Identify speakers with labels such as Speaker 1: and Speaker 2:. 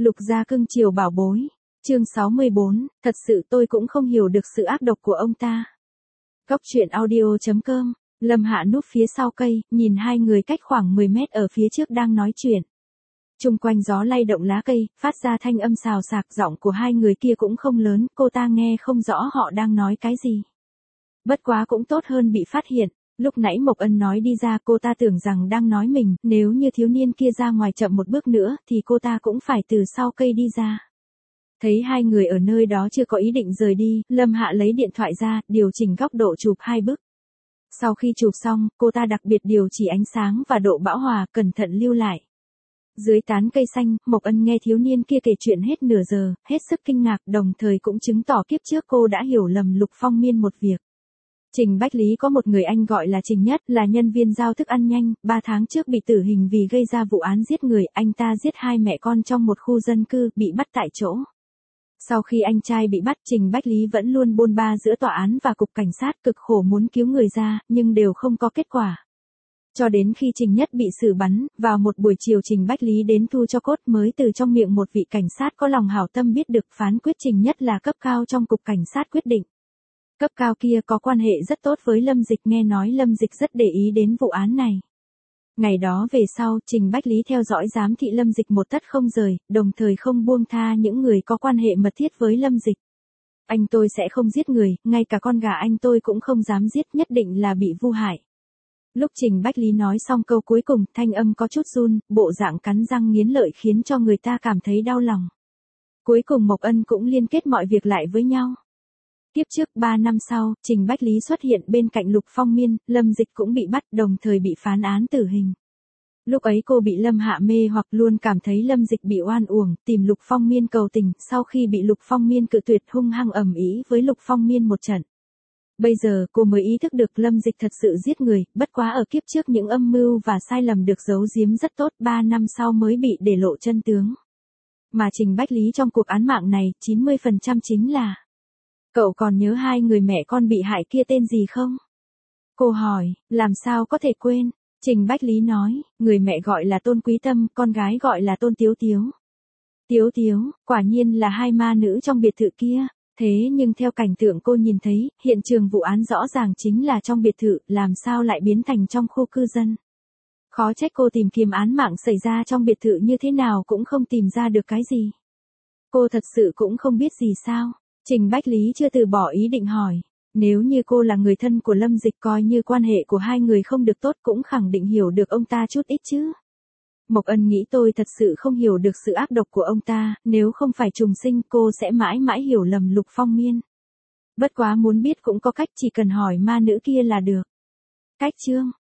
Speaker 1: Lục gia cưng chiều bảo bối. Chương 64, thật sự tôi cũng không hiểu được sự ác độc của ông ta. Góc truyện audio.com. Lâm Hạ núp phía sau cây, nhìn hai người cách khoảng 10 mét ở phía trước đang nói chuyện. Chung quanh gió lay động lá cây, phát ra thanh âm xào xạc, giọng của hai người kia cũng không lớn, cô ta nghe không rõ họ đang nói cái gì. Bất quá cũng tốt hơn bị phát hiện. Lúc nãy Mộc Ân nói đi ra, cô ta tưởng rằng đang nói mình, nếu như thiếu niên kia ra ngoài chậm một bước nữa thì cô ta cũng phải từ sau cây đi ra. Thấy hai người ở nơi đó chưa có ý định rời đi, Lâm Hạ lấy điện thoại ra, điều chỉnh góc độ chụp hai bức. Sau khi chụp xong, cô ta đặc biệt điều chỉ ánh sáng và độ bão hòa, cẩn thận lưu lại. Dưới tán cây xanh, Mộc Ân nghe thiếu niên kia kể chuyện hết nửa giờ, hết sức kinh ngạc, đồng thời cũng chứng tỏ kiếp trước cô đã hiểu lầm Lục Phong Miên một việc. Trình Bách Lý có một người anh gọi là Trình Nhất, là nhân viên giao thức ăn nhanh, 3 tháng trước bị tử hình vì gây ra vụ án giết người, anh ta giết hai mẹ con trong một khu dân cư, bị bắt tại chỗ. Sau khi anh trai bị bắt, Trình Bách Lý vẫn luôn bôn ba giữa tòa án và cục cảnh sát, cực khổ muốn cứu người ra, nhưng đều không có kết quả. Cho đến khi Trình Nhất bị xử bắn, vào một buổi chiều Trình Bách Lý đến thu cho cốt mới từ trong miệng một vị cảnh sát có lòng hảo tâm biết được phán quyết Trình Nhất là cấp cao trong cục cảnh sát quyết định. Cấp cao kia có quan hệ rất tốt với Lâm Dịch, nghe nói Lâm Dịch rất để ý đến vụ án này. Ngày đó về sau, Trình Bách Lý theo dõi giám thị Lâm Dịch một tấc không rời, đồng thời không buông tha những người có quan hệ mật thiết với Lâm Dịch. Anh tôi sẽ không giết người, ngay cả con gà anh tôi cũng không dám giết, nhất định là bị vu hại. Lúc Trình Bách Lý nói xong câu cuối cùng, thanh âm có chút run, bộ dạng cắn răng nghiến lợi khiến cho người ta cảm thấy đau lòng. Cuối cùng Mộc Ân cũng liên kết mọi việc lại với nhau. Tiếp trước 3 năm sau, Trình Bách Lý xuất hiện bên cạnh Lục Phong Miên, Lâm Dịch cũng bị bắt, đồng thời bị phán án tử hình. Lúc ấy cô bị Lâm Hạ mê hoặc, luôn cảm thấy Lâm Dịch bị oan uổng, tìm Lục Phong Miên cầu tình, sau khi bị Lục Phong Miên cự tuyệt hung hăng ầm ĩ với Lục Phong Miên một trận. Bây giờ cô mới ý thức được Lâm Dịch thật sự giết người, bất quá ở kiếp trước những âm mưu và sai lầm được giấu giếm rất tốt, 3 năm sau mới bị để lộ chân tướng. Mà Trình Bách Lý trong cuộc án mạng này, 90% chính là... Cậu còn nhớ hai người mẹ con bị hại kia tên gì không? Cô hỏi, làm sao có thể quên? Trình Bách Lý nói, người mẹ gọi là Tôn Quý Tâm, con gái gọi là Tôn Tiếu Tiếu. Tiếu Tiếu, quả nhiên là hai ma nữ trong biệt thự kia. Thế nhưng theo cảnh tượng cô nhìn thấy, hiện trường vụ án rõ ràng chính là trong biệt thự, làm sao lại biến thành trong khu cư dân. Khó trách cô tìm kiếm án mạng xảy ra trong biệt thự như thế nào cũng không tìm ra được cái gì. Cô thật sự cũng không biết gì sao? Trình Bách Lý chưa từ bỏ ý định hỏi. Nếu như cô là người thân của Lâm Dịch, coi như quan hệ của hai người không được tốt cũng khẳng định hiểu được ông ta chút ít chứ. Mộc Ân nghĩ tôi thật sự không hiểu được sự ác độc của ông ta, nếu không phải trùng sinh cô sẽ mãi mãi hiểu lầm Lục Phong Miên. Bất quá muốn biết cũng có cách, chỉ cần hỏi ma nữ kia là được. Cách chương